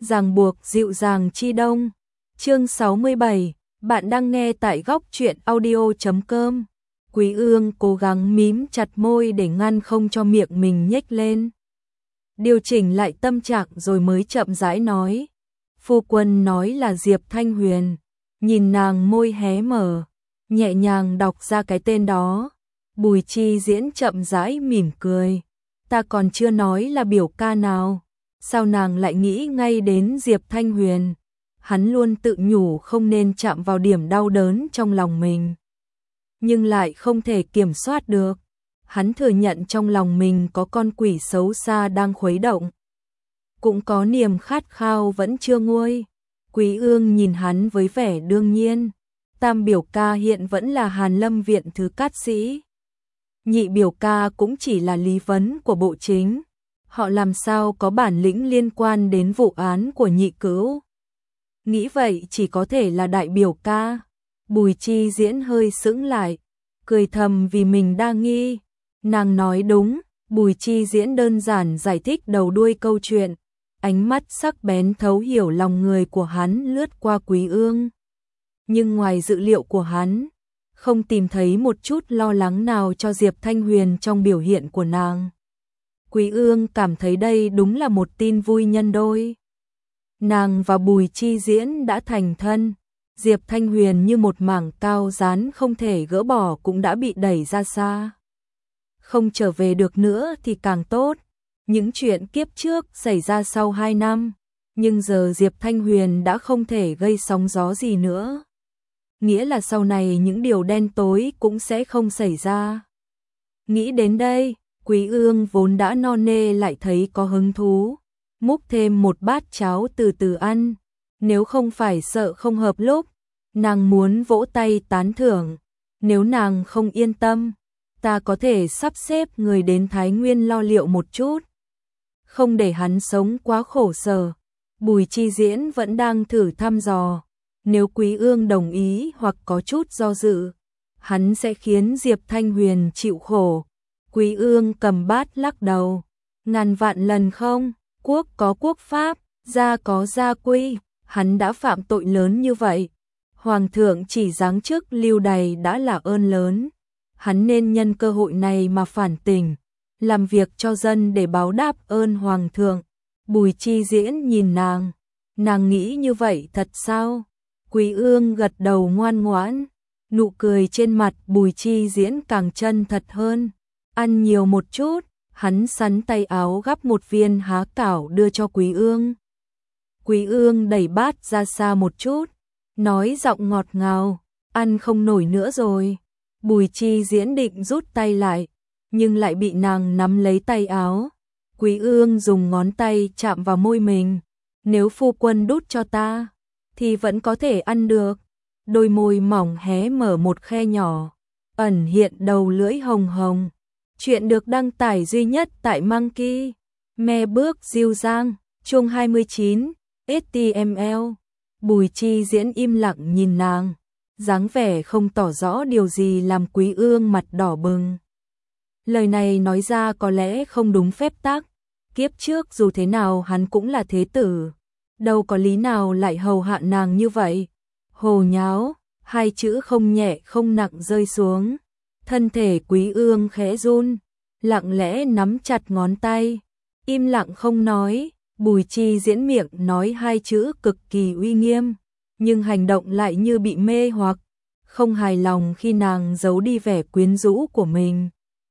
ràng buộc dịu dàng chi đông. Chương 67, bạn đang nghe tại góc truyện audio.com. Quý Ương cố gắng mím chặt môi để ngăn không cho miệng mình nhếch lên. Điều chỉnh lại tâm trạng rồi mới chậm rãi nói. Phu quân nói là Diệp Thanh Huyền. Nhìn nàng môi hé mở, nhẹ nhàng đọc ra cái tên đó. Bùi Chi Diễn chậm rãi mỉm cười. Ta còn chưa nói là biểu ca nào. Sao nàng lại nghĩ ngay đến Diệp Thanh Huyền? Hắn luôn tự nhủ không nên chạm vào điểm đau đớn trong lòng mình. Nhưng lại không thể kiểm soát được. Hắn thừa nhận trong lòng mình có con quỷ xấu xa đang khuấy động. Cũng có niềm khát khao vẫn chưa nguôi. Quý Ương nhìn hắn với vẻ đương nhiên. Tam biểu ca hiện vẫn là Hàn Lâm Viện thứ cát sĩ. Nhị biểu ca cũng chỉ là lý vấn của bộ chính. Họ làm sao có bản lĩnh liên quan đến vụ án của nhị cữu. Nghĩ vậy chỉ có thể là đại biểu ca. Bùi Chi Diễn hơi sững lại, cười thầm vì mình đa nghi. Nàng nói đúng, Bùi Chi Diễn đơn giản giải thích đầu đuôi câu chuyện. Ánh mắt sắc bén thấu hiểu lòng người của hắn lướt qua Quý Ương. Nhưng ngoài dự liệu của hắn, không tìm thấy một chút lo lắng nào cho Diệp Thanh Huyền trong biểu hiện của nàng. Quý Ương cảm thấy đây đúng là một tin vui nhân đôi. Nàng và Bùi Chi Diễn đã thành thân. Diệp Thanh Huyền như một mảng cao dán không thể gỡ bỏ cũng đã bị đẩy ra xa. Không trở về được nữa thì càng tốt. Những chuyện kiếp trước xảy ra sau 2 năm, nhưng giờ Diệp Thanh Huyền đã không thể gây sóng gió gì nữa. Nghĩa là sau này những điều đen tối cũng sẽ không xảy ra. Nghĩ đến đây, Quý Ương vốn đã no nê lại thấy có hứng thú. Múc thêm một bát cháo từ từ ăn. Nếu không phải sợ không hợp lúc, nàng muốn vỗ tay tán thưởng. Nếu nàng không yên tâm, ta có thể sắp xếp người đến Thái Nguyên lo liệu một chút. Không để hắn sống quá khổ sở. Bùi Chi Diễn vẫn đang thử thăm dò. Nếu Quý Ương đồng ý hoặc có chút do dự, hắn sẽ khiến Diệp Thanh Huyền chịu khổ. Quý Ương cầm bát lắc đầu. Ngàn vạn lần không, quốc có quốc pháp, gia có gia quy. Hắn đã phạm tội lớn như vậy. Hoàng thượng chỉ giáng chức lưu đày đã là ơn lớn. Hắn nên nhân cơ hội này mà phản tỉnh, làm việc cho dân để báo đáp ơn Hoàng thượng. Bùi Chi Diễn nhìn nàng. Nàng nghĩ như vậy thật sao? Quý Ương gật đầu ngoan ngoãn. Nụ cười trên mặt Bùi Chi Diễn càng chân thật hơn. Ăn nhiều một chút. Hắn sắn tay áo gắp một viên há cảo đưa cho Quý Ương. Quý Ương đẩy bát ra xa một chút, nói giọng ngọt ngào, ăn không nổi nữa rồi. Bùi Chi Diễn định rút tay lại, nhưng lại bị nàng nắm lấy tay áo. Quý Ương dùng ngón tay chạm vào môi mình. Nếu phu quân đút cho ta, thì vẫn có thể ăn được. Đôi môi mỏng hé mở một khe nhỏ, ẩn hiện đầu lưỡi hồng hồng. Chuyện được đăng tải duy nhất tại Monkey Me Bước Diêu Giang, chương 29, HTML. Bùi Chi Diễn im lặng nhìn nàng, dáng vẻ không tỏ rõ điều gì làm Quý Ương mặt đỏ bừng. Lời này nói ra có lẽ không đúng phép tắc. Kiếp trước dù thế nào hắn cũng là thế tử, đâu có lý nào lại hầu hạ nàng như vậy. Hồ nháo, hai chữ không nhẹ không nặng rơi xuống. Thân thể Quý Ương khẽ run, lặng lẽ nắm chặt ngón tay, im lặng không nói. Bùi Chi Diễn miệng nói hai chữ cực kỳ uy nghiêm, nhưng hành động lại như bị mê hoặc, không hài lòng khi nàng giấu đi vẻ quyến rũ của mình.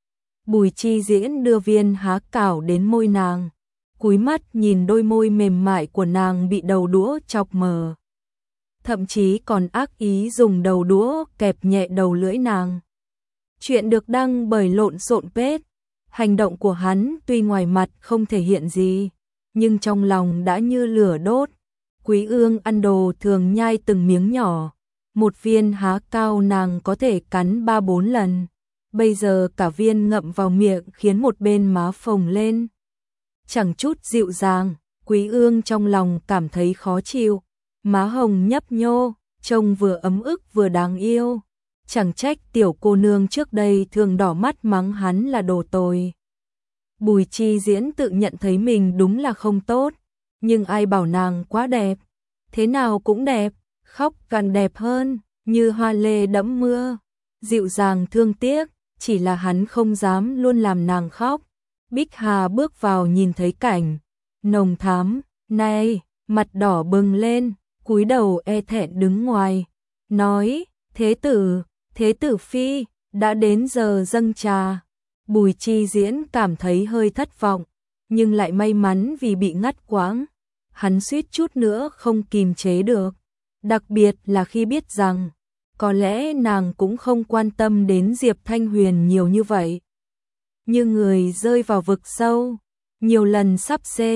Bùi Chi Diễn đưa viên há cảo đến môi nàng, cúi mắt nhìn đôi môi mềm mại của nàng bị đầu đũa chọc mờ. Thậm chí còn ác ý dùng đầu đũa kẹp nhẹ đầu lưỡi nàng. Chuyện được đăng bởi Lộn Xộn Page. Hành động của hắn tuy ngoài mặt không thể hiện gì, nhưng trong lòng đã như lửa đốt. Quý Ương ăn đồ thường nhai từng miếng nhỏ. Một viên há cao nàng có thể cắn 3-4 lần. Bây giờ cả viên ngậm vào miệng khiến một bên má phồng lên. Chẳng chút dịu dàng, Quý Ương trong lòng cảm thấy khó chịu. Má hồng nhấp nhô, trông vừa ấm ức vừa đáng yêu. Chẳng trách tiểu cô nương trước đây thường đỏ mắt mắng hắn là đồ tồi. Bùi Chi Diễn tự nhận thấy mình đúng là không tốt, nhưng ai bảo nàng quá đẹp, thế nào cũng đẹp, khóc càng đẹp hơn, như hoa lê đẫm mưa, dịu dàng thương tiếc, chỉ là hắn không dám luôn làm nàng khóc. Bích Hà bước vào nhìn thấy cảnh nồng thắm này, mặt đỏ bừng lên, cúi đầu e thẹn đứng ngoài, nói: Thế tử phi, đã đến giờ dâng trà. Bùi Chi Diễn cảm thấy hơi thất vọng, nhưng lại may mắn vì bị ngắt quãng, hắn suýt chút nữa không kìm chế được, đặc biệt là khi biết rằng có lẽ nàng cũng không quan tâm đến Diệp Thanh Huyền nhiều như vậy. Như người rơi vào vực sâu, nhiều lần sắp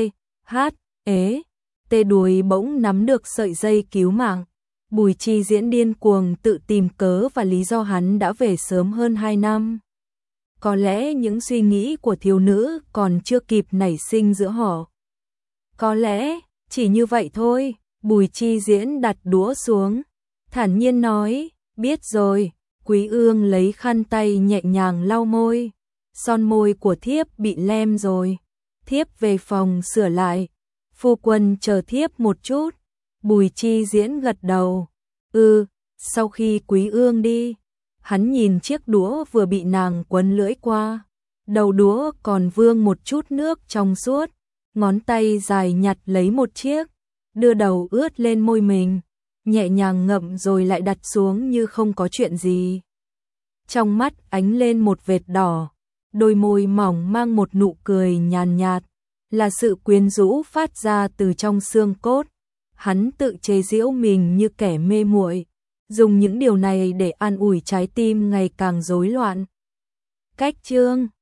tê đuối bỗng nắm được sợi dây cứu mạng. Bùi Chi Diễn điên cuồng tự tìm cớ và lý do hắn đã về sớm hơn 2 năm. Có lẽ những suy nghĩ của thiếu nữ còn chưa kịp nảy sinh giữa họ. Có lẽ, chỉ như vậy thôi. Bùi Chi Diễn đặt đũa xuống, thản nhiên nói: biết rồi. Quý Ương lấy khăn tay nhẹ nhàng lau môi. Son môi của thiếp bị lem rồi. Thiếp về phòng sửa lại. Phu quân chờ thiếp một chút. Bùi Chi Diễn gật đầu. Sau khi Quý Ương đi, hắn nhìn chiếc đũa vừa bị nàng quấn lưỡi qua. Đầu đũa còn vương một chút nước trong suốt. Ngón tay dài nhặt lấy một chiếc, đưa đầu ướt lên môi mình, nhẹ nhàng ngậm rồi lại đặt xuống như không có chuyện gì. Trong mắt ánh lên một vệt đỏ, đôi môi mỏng mang một nụ cười nhàn nhạt, là sự quyến rũ phát ra từ trong xương cốt. Hắn tự chế giễu mình như kẻ mê muội, dùng những điều này để an ủi trái tim ngày càng rối loạn. Cách chương